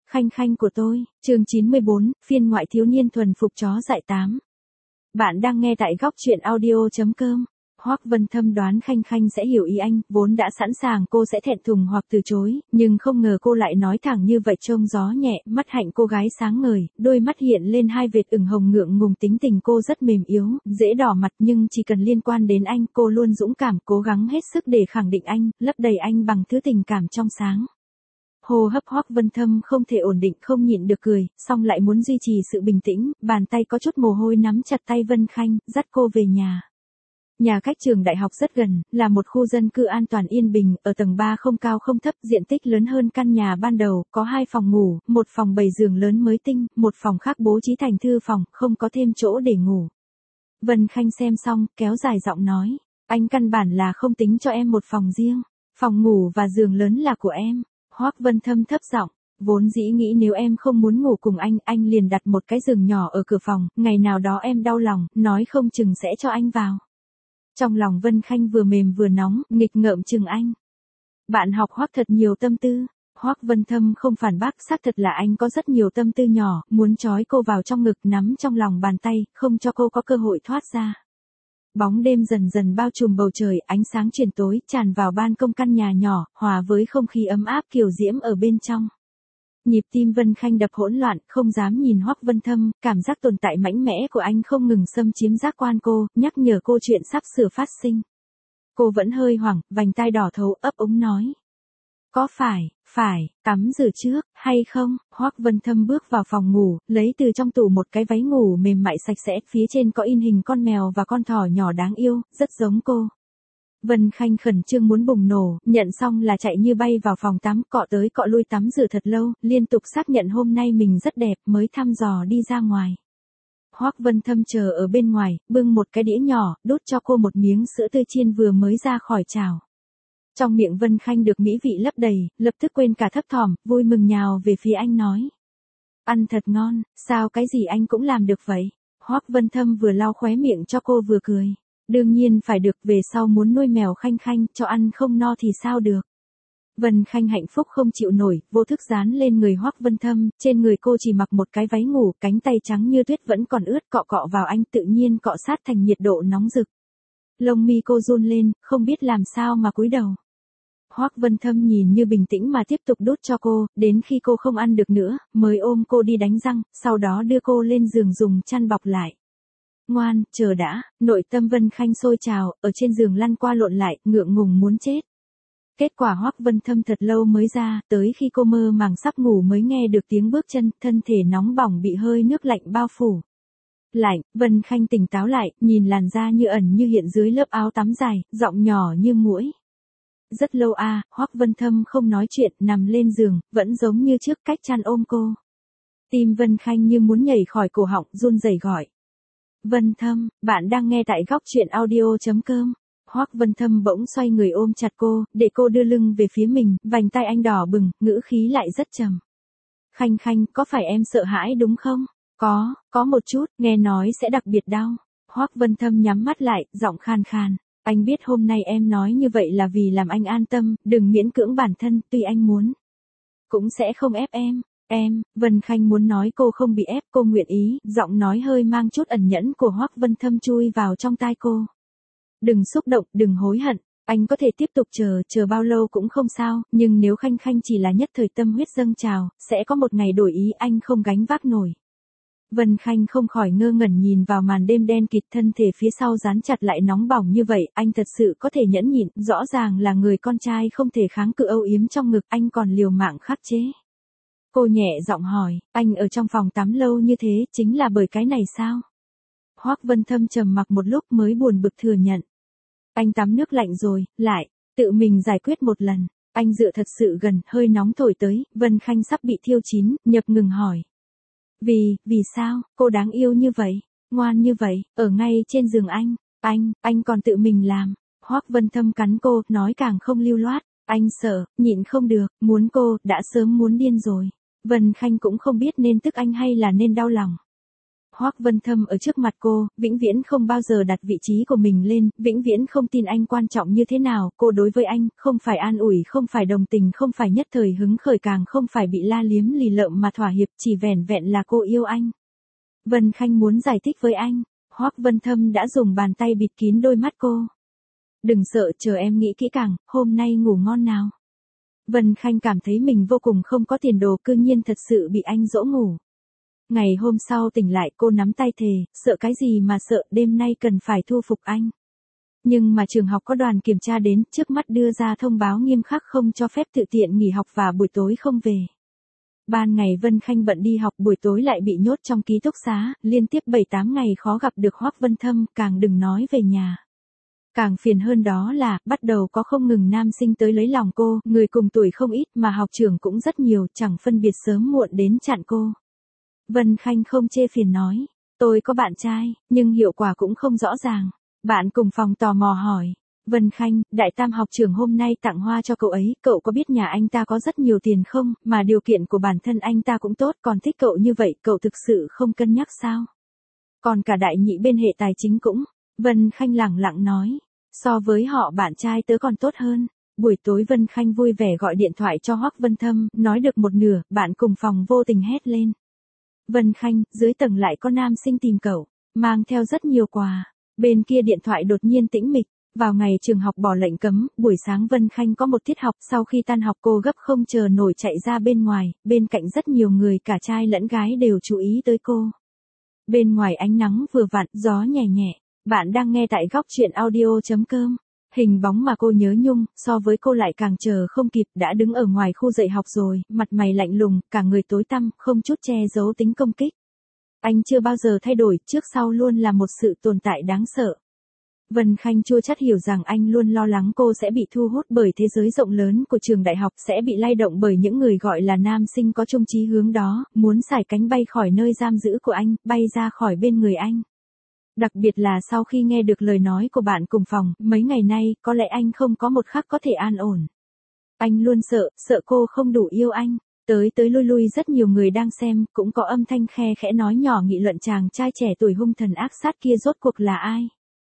Khanh khanh của tôi, chương 94, phiên ngoại thiếu niên thuần phục chó dại 8. Bạn đang nghe tại góc truyện audio.com. Hoắc Vân Thâm đoán Khanh Khanh sẽ hiểu ý anh, vốn đã sẵn sàng cô sẽ thẹn thùng hoặc từ chối, nhưng không ngờ cô lại nói thẳng như vậy. Trông gió nhẹ, mắt hạnh cô gái sáng ngời, đôi mắt hiện lên hai vệt ửng hồng ngượng ngùng. Tính tình cô rất mềm yếu, dễ đỏ mặt, nhưng chỉ cần liên quan đến anh, cô luôn dũng cảm, cố gắng hết sức để khẳng định anh, lấp đầy anh bằng thứ tình cảm trong sáng. Hô hấp Hoắc Vân Thâm không thể ổn định, không nhịn được cười, song lại muốn duy trì sự bình tĩnh, bàn tay có chút mồ hôi nắm chặt tay Vân Khanh, dắt cô về nhà. Nhà cách trường đại học rất gần, là một khu dân cư an toàn yên bình, ở tầng 3 không cao không thấp, diện tích lớn hơn căn nhà ban đầu, có 2 phòng ngủ, một phòng 7 giường lớn mới tinh, một phòng khác bố trí thành thư phòng, không có thêm chỗ để ngủ. Vân Khanh xem xong, kéo dài giọng nói, anh căn bản là không tính cho em một phòng riêng, phòng ngủ và giường lớn là của em. Hoắc Vân Thâm thấp giọng, vốn dĩ nghĩ nếu em không muốn ngủ cùng anh liền đặt một cái giường nhỏ ở cửa phòng, ngày nào đó em đau lòng, nói không chừng sẽ cho anh vào. Trong lòng Vân Khanh vừa mềm vừa nóng, nghịch ngợm chừng anh. Bạn học Hoắc thật nhiều tâm tư. Hoắc Vân Thâm không phản bác, xác thật là anh có rất nhiều tâm tư nhỏ, muốn trói cô vào trong ngực, nắm trong lòng bàn tay, không cho cô có cơ hội thoát ra. Bóng đêm dần dần bao trùm bầu trời, ánh sáng chuyển tối, tràn vào ban công căn nhà nhỏ, hòa với không khí ấm áp kiều diễm ở bên trong. Nhịp tim Vân Khanh đập hỗn loạn, không dám nhìn Hoắc Vân Thâm, cảm giác tồn tại mạnh mẽ của anh không ngừng xâm chiếm giác quan cô, nhắc nhở cô chuyện sắp sửa phát sinh. Cô vẫn hơi hoảng, vành tai đỏ thấu, ấp úng nói. Có phải, tắm rửa trước, hay không? Hoắc Vân Thâm bước vào phòng ngủ, lấy từ trong tủ một cái váy ngủ mềm mại sạch sẽ, phía trên có in hình con mèo và con thỏ nhỏ đáng yêu, rất giống cô. Vân Khanh khẩn trương muốn bùng nổ, nhận xong là chạy như bay vào phòng tắm, cọ tới cọ lui tắm rửa thật lâu, liên tục xác nhận hôm nay mình rất đẹp, mới thăm dò đi ra ngoài. Hoắc Vân Thâm chờ ở bên ngoài, bưng một cái đĩa nhỏ, đút cho cô một miếng sữa tươi chiên vừa mới ra khỏi chảo. Trong miệng Vân Khanh được mỹ vị lấp đầy, lập tức quên cả thấp thỏm, vui mừng nhào về phía anh nói. Ăn thật ngon, sao cái gì anh cũng làm được vậy? Hoắc Vân Thâm vừa lau khóe miệng cho cô vừa cười. Đương nhiên phải được, về sau muốn nuôi mèo Khanh Khanh, cho ăn không no thì sao được. Vân Khanh hạnh phúc không chịu nổi, vô thức dán lên người Hoắc Vân Thâm, trên người cô chỉ mặc một cái váy ngủ, cánh tay trắng như tuyết vẫn còn ướt, cọ cọ vào anh tự nhiên cọ sát thành nhiệt độ nóng rực. Lông mi cô run lên, không biết làm sao mà cúi đầu. Hoắc Vân Thâm nhìn như bình tĩnh mà tiếp tục đút cho cô, đến khi cô không ăn được nữa, mới ôm cô đi đánh răng, sau đó đưa cô lên giường dùng chăn bọc lại. Ngoan, chờ đã, nội tâm Vân Khanh sôi trào, ở trên giường lăn qua lộn lại, ngượng ngùng muốn chết. Kết quả Hoắc Vân Thâm thật lâu mới ra, tới khi cô mơ màng sắp ngủ mới nghe được tiếng bước chân, thân thể nóng bỏng bị hơi nước lạnh bao phủ. Lạnh, Vân Khanh tỉnh táo lại, nhìn làn da như ẩn như hiện dưới lớp áo tắm dài, giọng nhỏ như muỗi. Rất lâu Hoắc Vân Thâm không nói chuyện, nằm lên giường, vẫn giống như trước, cách chăn ôm cô. Tim Vân Khanh như muốn nhảy khỏi cổ họng, run rẩy gọi. Vân Thâm, bạn đang nghe tại góc truyện audio.com. Hoắc Vân Thâm bỗng xoay người ôm chặt cô, để cô đưa lưng về phía mình, vành tay anh đỏ bừng, ngữ khí lại rất trầm. Khanh Khanh, có phải em sợ hãi đúng không? Có một chút, nghe nói sẽ đặc biệt đau. Hoắc Vân Thâm nhắm mắt lại, giọng khan khan. Anh biết hôm nay em nói như vậy là vì làm anh an tâm, đừng miễn cưỡng bản thân, tuy anh muốn. Cũng sẽ không ép em. Vân Khanh muốn nói cô không bị ép, cô nguyện ý, giọng nói hơi mang chút ẩn nhẫn của Hoắc Vân Thâm chui vào trong tai cô. Đừng xúc động, đừng hối hận, anh có thể tiếp tục chờ bao lâu cũng không sao, nhưng nếu Khanh Khanh chỉ là nhất thời tâm huyết dâng trào, sẽ có một ngày đổi ý, anh không gánh vác nổi. Vân Khanh không khỏi ngơ ngẩn nhìn vào màn đêm đen kịt, thân thể phía sau dán chặt lại nóng bỏng như vậy, anh thật sự có thể nhẫn nhịn, rõ ràng là người con trai không thể kháng cự âu yếm trong ngực, anh còn liều mạng khắc chế. Cô nhẹ giọng hỏi, anh ở trong phòng tắm lâu như thế, chính là bởi cái này sao? Hoắc Vân Thâm trầm mặc một lúc mới buồn bực thừa nhận. Anh tắm nước lạnh rồi, lại, tự mình giải quyết một lần, anh dựa thật sự gần, hơi nóng thổi tới, Vân Khanh sắp bị thiêu chín, nhập ngừng hỏi. Vì sao, cô đáng yêu như vậy, ngoan như vậy, ở ngay trên giường anh còn tự mình làm. Hoắc Vân Thâm cắn cô, nói càng không lưu loát, anh sợ, nhịn không được, muốn cô, đã sớm muốn điên rồi. Vân Khanh cũng không biết nên tức anh hay là nên đau lòng. Hoắc Vân Thâm ở trước mặt cô, vĩnh viễn không bao giờ đặt vị trí của mình lên, vĩnh viễn không tin anh quan trọng như thế nào, cô đối với anh, không phải an ủi, không phải đồng tình, không phải nhất thời hứng khởi, càng không phải bị la liếm lì lợm mà thỏa hiệp, chỉ vẻn vẹn là cô yêu anh. Vân Khanh muốn giải thích với anh, Hoắc Vân Thâm đã dùng bàn tay bịt kín đôi mắt cô. Đừng sợ, chờ em nghĩ kỹ càng, hôm nay ngủ ngon nào. Vân Khanh cảm thấy mình vô cùng không có tiền đồ, cư nhiên thật sự bị anh dỗ ngủ. Ngày hôm sau tỉnh lại cô nắm tay thề, sợ cái gì mà sợ, đêm nay cần phải thu phục anh. Nhưng mà trường học có đoàn kiểm tra đến, trước mắt đưa ra thông báo nghiêm khắc không cho phép tự tiện nghỉ học và buổi tối không về. Ban ngày Vân Khanh bận đi học, buổi tối lại bị nhốt trong ký túc xá, liên tiếp 7-8 ngày khó gặp được Hoắc Vân Thâm, càng đừng nói về nhà. Càng phiền hơn đó là, bắt đầu có không ngừng nam sinh tới lấy lòng cô, người cùng tuổi không ít mà học trưởng cũng rất nhiều, chẳng phân biệt sớm muộn đến chặn cô. Vân Khanh không chê phiền nói, tôi có bạn trai, nhưng hiệu quả cũng không rõ ràng. Bạn cùng phòng tò mò hỏi, Vân Khanh, đại tam học trưởng hôm nay tặng hoa cho cậu ấy, cậu có biết nhà anh ta có rất nhiều tiền không, mà điều kiện của bản thân anh ta cũng tốt, còn thích cậu như vậy, cậu thực sự không cân nhắc sao? Còn cả đại nhị bên hệ tài chính cũng, Vân Khanh lẳng lặng nói, so với họ bạn trai tớ còn tốt hơn. Buổi tối Vân Khanh vui vẻ gọi điện thoại cho Hoắc Vân Thâm, nói được một nửa, bạn cùng phòng vô tình hét lên. Vân Khanh, dưới tầng lại có nam sinh tìm cậu, mang theo rất nhiều quà. Bên kia điện thoại đột nhiên tĩnh mịch, vào ngày trường học bỏ lệnh cấm, buổi sáng Vân Khanh có một tiết học, sau khi tan học cô gấp không chờ nổi chạy ra bên ngoài, bên cạnh rất nhiều người cả trai lẫn gái đều chú ý tới cô. Bên ngoài ánh nắng vừa vặn, gió nhẹ nhẹ, bạn đang nghe tại góc truyện audio.com. Hình bóng mà cô nhớ nhung, so với cô lại càng chờ không kịp, đã đứng ở ngoài khu dạy học rồi, mặt mày lạnh lùng, cả người tối tăm, không chút che giấu tính công kích. Anh chưa bao giờ thay đổi, trước sau luôn là một sự tồn tại đáng sợ. Vân Khanh chua chát hiểu rằng anh luôn lo lắng cô sẽ bị thu hút bởi thế giới rộng lớn của trường đại học, sẽ bị lay động bởi những người gọi là nam sinh có chung chí hướng đó, muốn xải cánh bay khỏi nơi giam giữ của anh, bay ra khỏi bên người anh. Đặc biệt là sau khi nghe được lời nói của bạn cùng phòng, mấy ngày nay, có lẽ anh không có một khắc có thể an ổn. Anh luôn sợ cô không đủ yêu anh. Tới lui lui rất nhiều người đang xem, cũng có âm thanh khe khẽ nói nhỏ nghị luận chàng trai trẻ tuổi hung thần ác sát kia rốt cuộc là ai.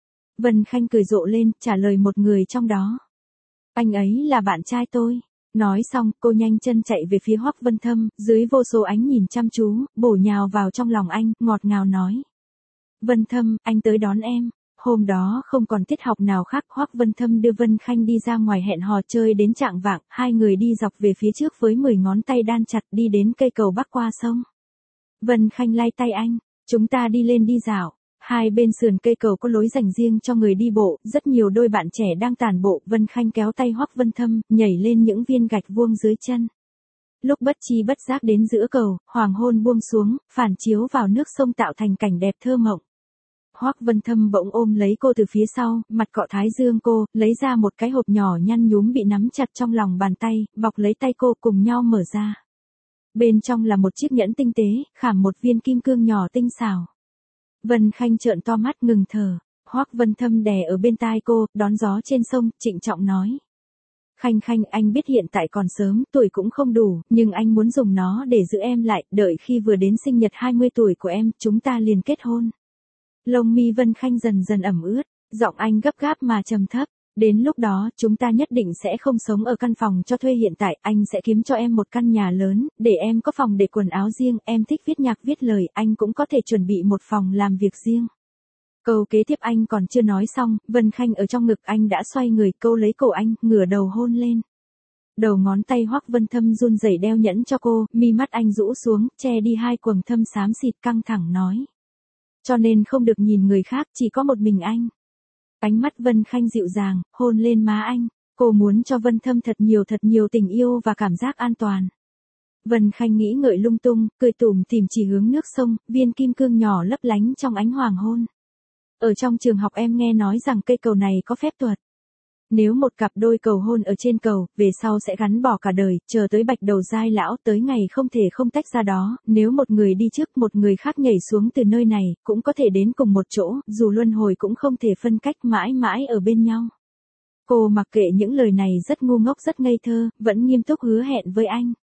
Vân Khanh cười rộ lên, trả lời một người trong đó. Anh ấy là bạn trai tôi. Nói xong, cô nhanh chân chạy về phía Hoắc Vân Thâm, dưới vô số ánh nhìn chăm chú, bổ nhào vào trong lòng anh, ngọt ngào nói. Vân Thâm, anh tới đón em. Hôm đó không còn tiết học nào khác, Hoắc Vân Thâm đưa Vân Khanh đi ra ngoài hẹn hò chơi đến chạng vạng, hai người đi dọc về phía trước với 10 ngón tay đan chặt đi đến cây cầu bắc qua sông. Vân Khanh lay tay anh, chúng ta đi lên đi dạo. Hai bên sườn cây cầu có lối dành riêng cho người đi bộ, rất nhiều đôi bạn trẻ đang tản bộ, Vân Khanh kéo tay Hoắc Vân Thâm, nhảy lên những viên gạch vuông dưới chân. Lúc bất chi bất giác đến giữa cầu, hoàng hôn buông xuống, phản chiếu vào nước sông tạo thành cảnh đẹp thơ mộng. Hoắc Vân Thâm bỗng ôm lấy cô từ phía sau, mặt cọ thái dương cô, lấy ra một cái hộp nhỏ nhăn nhúm bị nắm chặt trong lòng bàn tay, bọc lấy tay cô cùng nhau mở ra. Bên trong là một chiếc nhẫn tinh tế, khảm một viên kim cương nhỏ tinh xảo. Vân Khanh trợn to mắt ngừng thở, Hoắc Vân Thâm đè ở bên tai cô, đón gió trên sông, trịnh trọng nói. Khanh Khanh, anh biết hiện tại còn sớm, tuổi cũng không đủ, nhưng anh muốn dùng nó để giữ em lại, đợi khi vừa đến sinh nhật 20 tuổi của em, chúng ta liền kết hôn. Lông mi Vân Khanh dần dần ẩm ướt, giọng anh gấp gáp mà trầm thấp. Đến lúc đó, chúng ta nhất định sẽ không sống ở căn phòng cho thuê hiện tại, anh sẽ kiếm cho em một căn nhà lớn, để em có phòng để quần áo riêng, em thích viết nhạc viết lời, anh cũng có thể chuẩn bị một phòng làm việc riêng. Câu kế tiếp anh còn chưa nói xong, Vân Khanh ở trong ngực anh đã xoay người câu lấy cổ anh, ngửa đầu hôn lên. Đầu ngón tay Hoắc Vân Thâm run rẩy đeo nhẫn cho cô, mi mắt anh rũ xuống, che đi hai quầng thâm xám xịt, căng thẳng nói. Cho nên không được nhìn người khác, chỉ có một mình anh. Ánh mắt Vân Khanh dịu dàng, hôn lên má anh. Cô muốn cho Vân Thâm thật nhiều tình yêu và cảm giác an toàn. Vân Khanh nghĩ ngợi lung tung, cười tủm tỉm chỉ hướng nước sông, viên kim cương nhỏ lấp lánh trong ánh hoàng hôn. Ở trong trường học em nghe nói rằng cây cầu này có phép thuật. Nếu một cặp đôi cầu hôn ở trên cầu, về sau sẽ gắn bó cả đời, chờ tới bạch đầu giai lão, tới ngày không thể không tách ra đó, nếu một người đi trước một người khác nhảy xuống từ nơi này, cũng có thể đến cùng một chỗ, dù luân hồi cũng không thể phân cách mãi mãi ở bên nhau. Cô mặc kệ những lời này rất ngu ngốc rất ngây thơ, vẫn nghiêm túc hứa hẹn với anh.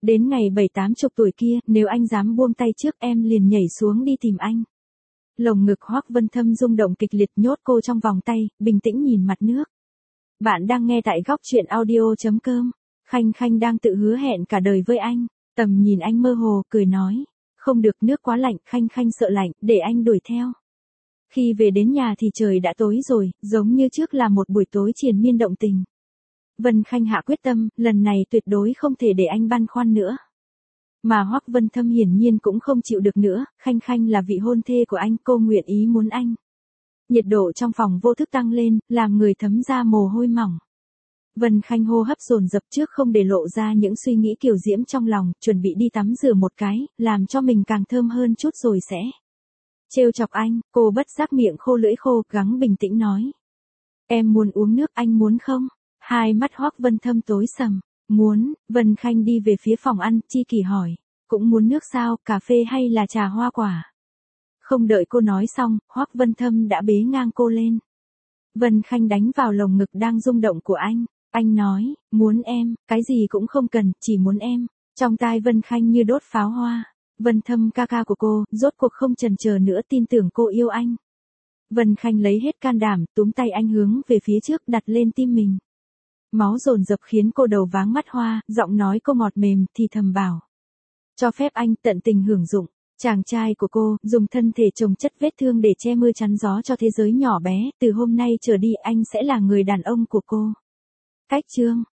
Đến ngày 7-80 tuổi kia, nếu anh dám buông tay trước em liền nhảy xuống đi tìm anh. Lồng ngực Hoắc Vân Thâm rung động kịch liệt nhốt cô trong vòng tay, bình tĩnh nhìn mặt nước. Bạn đang nghe tại góc chuyện audio.com. Khanh Khanh đang tự hứa hẹn cả đời với anh. Tầm nhìn anh mơ hồ, cười nói. Không được, nước quá lạnh, Khanh Khanh sợ lạnh, để anh đuổi theo. Khi về đến nhà thì trời đã tối rồi, giống như trước là một buổi tối triền miên động tình. Vân Khanh hạ quyết tâm, lần này tuyệt đối không thể để anh băn khoăn nữa. Mà Hoắc Vân Thâm hiển nhiên cũng không chịu được nữa, Khanh Khanh là vị hôn thê của anh, cô nguyện ý muốn anh. Nhiệt độ trong phòng vô thức tăng lên, làm người thấm ra mồ hôi mỏng. Vân Khanh hô hấp dồn dập trước không để lộ ra những suy nghĩ kiều diễm trong lòng, chuẩn bị đi tắm rửa một cái, làm cho mình càng thơm hơn chút rồi sẽ. Trêu chọc anh, cô bất giác miệng khô lưỡi khô, gắng bình tĩnh nói. Em muốn uống nước, anh muốn không? Hai mắt Hoắc Vân Thâm tối sầm. Muốn. Vân Khanh đi về phía phòng ăn, chi kỳ hỏi. Cũng muốn nước sao, cà phê hay là trà hoa quả? Không đợi cô nói xong, Hoắc Vân Thâm đã bế ngang cô lên. Vân Khanh đánh vào lồng ngực đang rung động của anh. Anh nói, muốn em, cái gì cũng không cần, chỉ muốn em. Trong tai Vân Khanh như đốt pháo hoa. Vân Thâm ca ca của cô, rốt cuộc không chần chờ nữa tin tưởng cô yêu anh. Vân Khanh lấy hết can đảm, túm tay anh hướng về phía trước đặt lên tim mình. Máu dồn dập khiến cô đầu váng mắt hoa, giọng nói cô ngọt mềm thì thầm bảo. Cho phép anh tận tình hưởng dụng. Chàng trai của cô, dùng thân thể chồng chất vết thương để che mưa chắn gió cho thế giới nhỏ bé, từ hôm nay trở đi anh sẽ là người đàn ông của cô. Cách chương